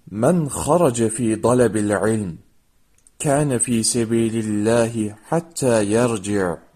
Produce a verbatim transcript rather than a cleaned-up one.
من خرج في طلب العلم كان في سبيل الله حتى يرجع.